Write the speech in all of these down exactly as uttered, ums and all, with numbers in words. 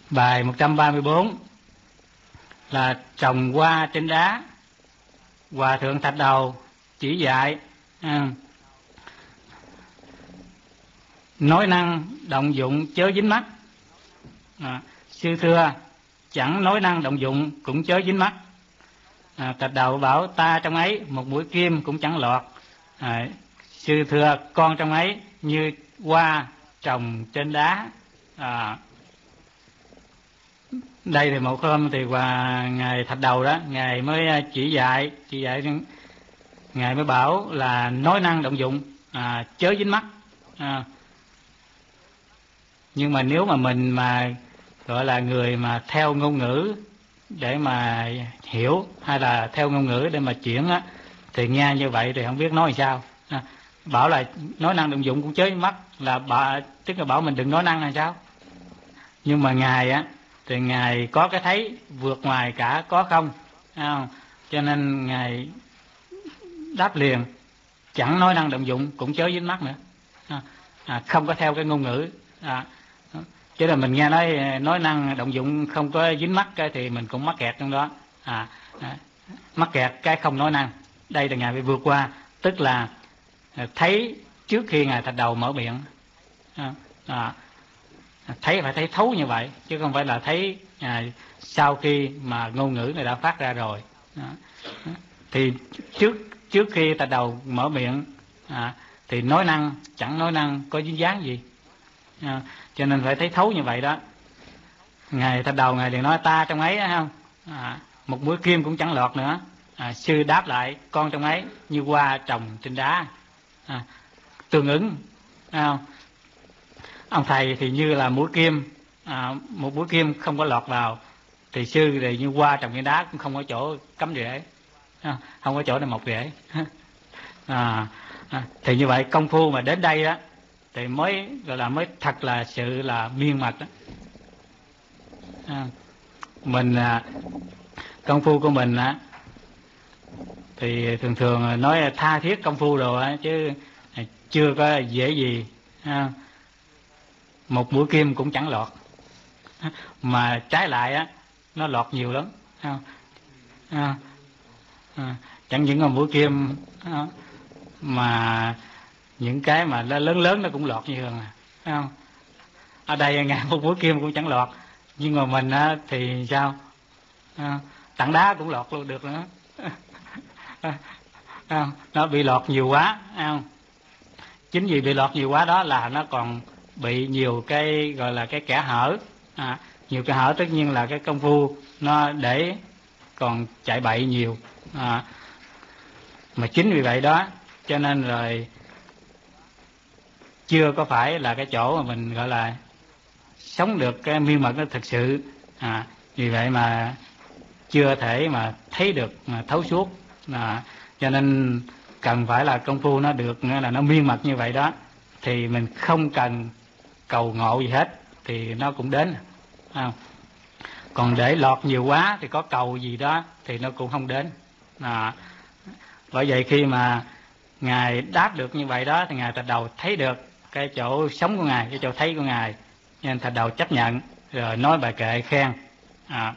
Bài một trăm ba mươi bốn là trồng hoa trên đá. Hòa thượng Thạch Đầu chỉ dạy à, nói năng động dụng chớ dính mắt. à, Sư thưa chẳng nói năng động dụng cũng chớ dính mắt. à, Thạch Đầu bảo ta trong ấy một mũi kim cũng chẳng lọt. à, Sư thưa con trong ấy như hoa trồng trên đá. à, Đây thì một hôm thì hòa ngài Thạch Đầu đó, ngài mới chỉ dạy chỉ dạy ngài mới bảo là nói năng động dụng à, chớ dính mắt. à, nhưng mà nếu mà mình mà gọi là người mà theo ngôn ngữ để mà hiểu, hay là theo ngôn ngữ để mà chuyển á, thì nghe như vậy thì không biết nói sao. à, bảo là nói năng động dụng cũng chớ dính mắt là bà, tức là bảo mình đừng nói năng hay sao. Nhưng mà ngài á thì ngài có cái thấy vượt ngoài cả có không, à, cho nên ngài đáp liền chẳng nói năng động dụng cũng chớ dính mắt nữa. à, à, không có theo cái ngôn ngữ. à, chứ là mình nghe nói nói năng động dụng không có dính mắt thì mình cũng mắc kẹt trong đó. à, à, mắc kẹt cái không nói năng. Đây là ngài phải vượt qua, tức là thấy trước khi ngài Thạch Đầu mở miệng. à, à, thấy phải thấy thấu như vậy, chứ không phải là thấy à, sau khi mà ngôn ngữ này đã phát ra rồi. à, thì trước trước khi Thạch Đầu mở miệng à, thì nói năng chẳng nói năng có dính dáng gì. à, cho nên phải thấy thấu như vậy đó. Ngài Thạch Đầu ngài liền nói ta trong ấy không à, một mũi kim cũng chẳng lọt nữa. à, sư đáp lại con trong ấy như hoa trồng trên đá. à, tương ứng. à, ông thầy thì như là mũi kim, à, một mũi kim không có lọt vào, thì sư thì như hoa trồng trên đá, cũng không có chỗ cắm rễ, không có chỗ để mọc rễ. à, à, thì như vậy công phu mà đến đây đó thì mới gọi là mới thật là sự là miên mật đó. à, mình à, công phu của mình á thì thường thường nói tha thiết công phu rồi á, chứ chưa có dễ gì. à, một mũi kim cũng chẳng lọt, mà trái lại á nó lọt nhiều lắm. à, à, à, chẳng những là mũi kim à, mà những cái mà lớn lớn nó cũng lọt như thường. à, không? Ở đây ngài một mũi kim cũng chẳng lọt, nhưng mà mình á, thì sao? à, tảng đá cũng lọt luôn được nữa. à, nó bị lọt nhiều quá. à, chính vì bị lọt nhiều quá đó là nó còn bị nhiều cái gọi là cái kẽ hở. à, nhiều cái hở tất nhiên là cái công phu nó để còn chạy bậy nhiều. à, mà chính vì vậy đó cho nên rồi chưa có phải là cái chỗ mà mình gọi là sống được cái miên mật nó thực sự. à, vì vậy mà chưa thể mà thấy được mà thấu suốt. à, cho nên cần phải là công phu nó được là nó miên mật như vậy đó, thì mình không cần cầu ngộ gì hết thì nó cũng đến. à, còn để lọt nhiều quá thì có cầu gì đó thì nó cũng không đến. à, bởi vậy khi mà ngài đáp được như vậy đó thì ngài Thạch Đầu thấy được cái chỗ sống của ngài, cái chỗ thấy của ngài, nên Thạch Đầu chấp nhận rồi nói bài kệ khen. à,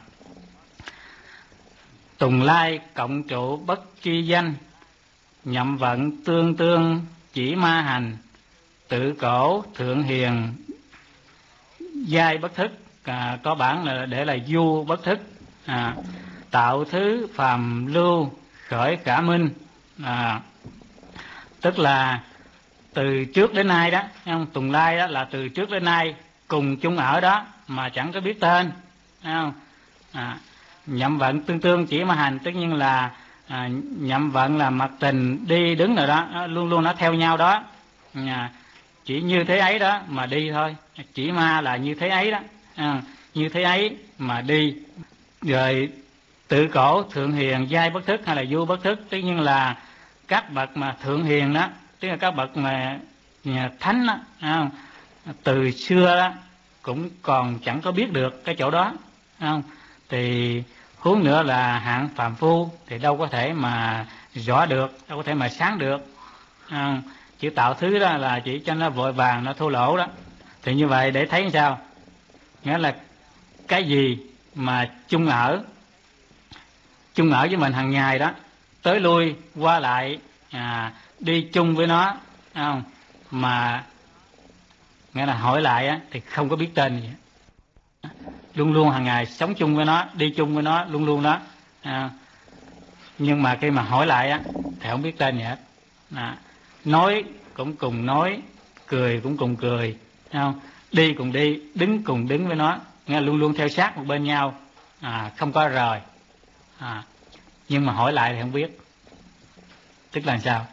Tùng lai cộng trụ bất tri danh, nhậm vận tương tương chỉ ma hành, tự cổ thượng hiền giai bất thức. à, có bản là để là du bất thức. à, tạo thứ phàm lưu khởi khả minh. à, tức là từ trước đến nay đó, không? Tùng lai đó là từ trước đến nay cùng chung ở đó mà chẳng có biết tên. không? À, nhậm vận tương tương chỉ ma hành, tất nhiên là à, nhậm vận là mặt tình đi đứng rồi đó, luôn luôn nó theo nhau đó. à, chỉ như thế ấy đó mà đi thôi. Chỉ ma là như thế ấy đó. à, như thế ấy mà đi. Rồi tự cổ thượng hiền giai bất thức hay là du bất thức, tất nhiên là các bậc mà thượng hiền đó, tức là các bậc mà nhà thánh đó, không? Từ xưa đó cũng còn chẳng có biết được cái chỗ đó. không? Thì huống nữa là hạng phàm phu thì đâu có thể mà rõ được, đâu có thể mà sáng được. không? Chỉ tạo thứ đó là chỉ cho nó vội vàng, nó thô lỗ đó. Thì như vậy để thấy sao? Nghĩa là cái gì mà chung ở chung ở với mình hàng ngày đó, tới lui qua lại, à, đi chung với nó, không? Mà nghĩa là hỏi lại á, thì không có biết tên gì, luôn luôn hàng ngày sống chung với nó, đi chung với nó, luôn luôn đó, à, nhưng mà khi mà hỏi lại á thì không biết tên gì hết, à, nói cũng cùng nói, cười cũng cùng cười, không? Đi cùng đi, đứng cùng đứng với nó, nghe luôn luôn theo sát một bên nhau, à, không có rời, à, nhưng mà hỏi lại thì không biết, tức là sao?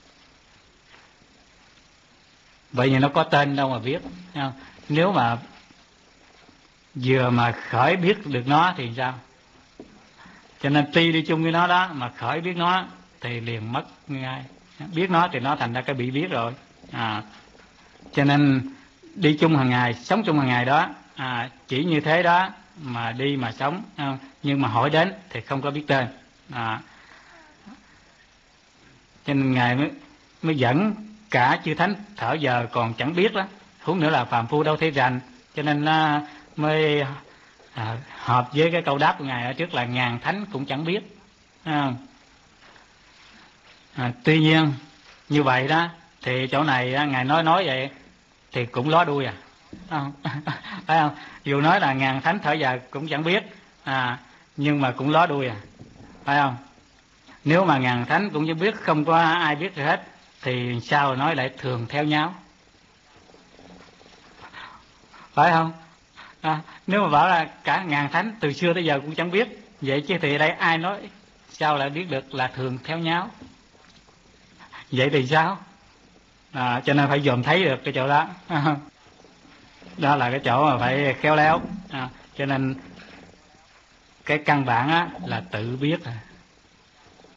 Vậy thì nó có tên đâu mà biết, không? Nếu mà vừa mà khởi biết được nó thì sao? Cho nên tuy đi chung với nó đó mà khởi biết nó thì liền mất ngay. Biết nó thì nó thành ra cái bị biết rồi, à, cho nên đi chung hàng ngày, sống chung hàng ngày đó, à, chỉ như thế đó mà đi mà sống, không? Nhưng mà hỏi đến thì không có biết tên, à, cho nên Ngài mới, mới dẫn cả chư thánh thở giờ còn chẳng biết đó, huống nữa là phàm phu đâu thể rành. Cho nên à, mới à, hợp với cái câu đáp của Ngài ở trước là ngàn thánh cũng chẳng biết, à, à, tuy nhiên như vậy đó thì chỗ này á, Ngài nói nói vậy thì cũng ló đuôi à, không? Phải không? Dù nói là ngàn thánh thở dài cũng chẳng biết, à, nhưng mà cũng ló đuôi à, phải không? Nếu mà ngàn thánh cũng chẳng biết, không có ai biết hết thì sao nói lại thường theo nhau, phải không? À, nếu mà bảo là cả ngàn thánh từ xưa tới giờ cũng chẳng biết, vậy chứ thì đây ai nói sao lại biết được là thường theo nhau? Vậy thì sao? À, cho nên phải dòm thấy được cái chỗ đó. Đó là cái chỗ mà phải khéo léo, à, cho nên cái căn bản á, là tự biết,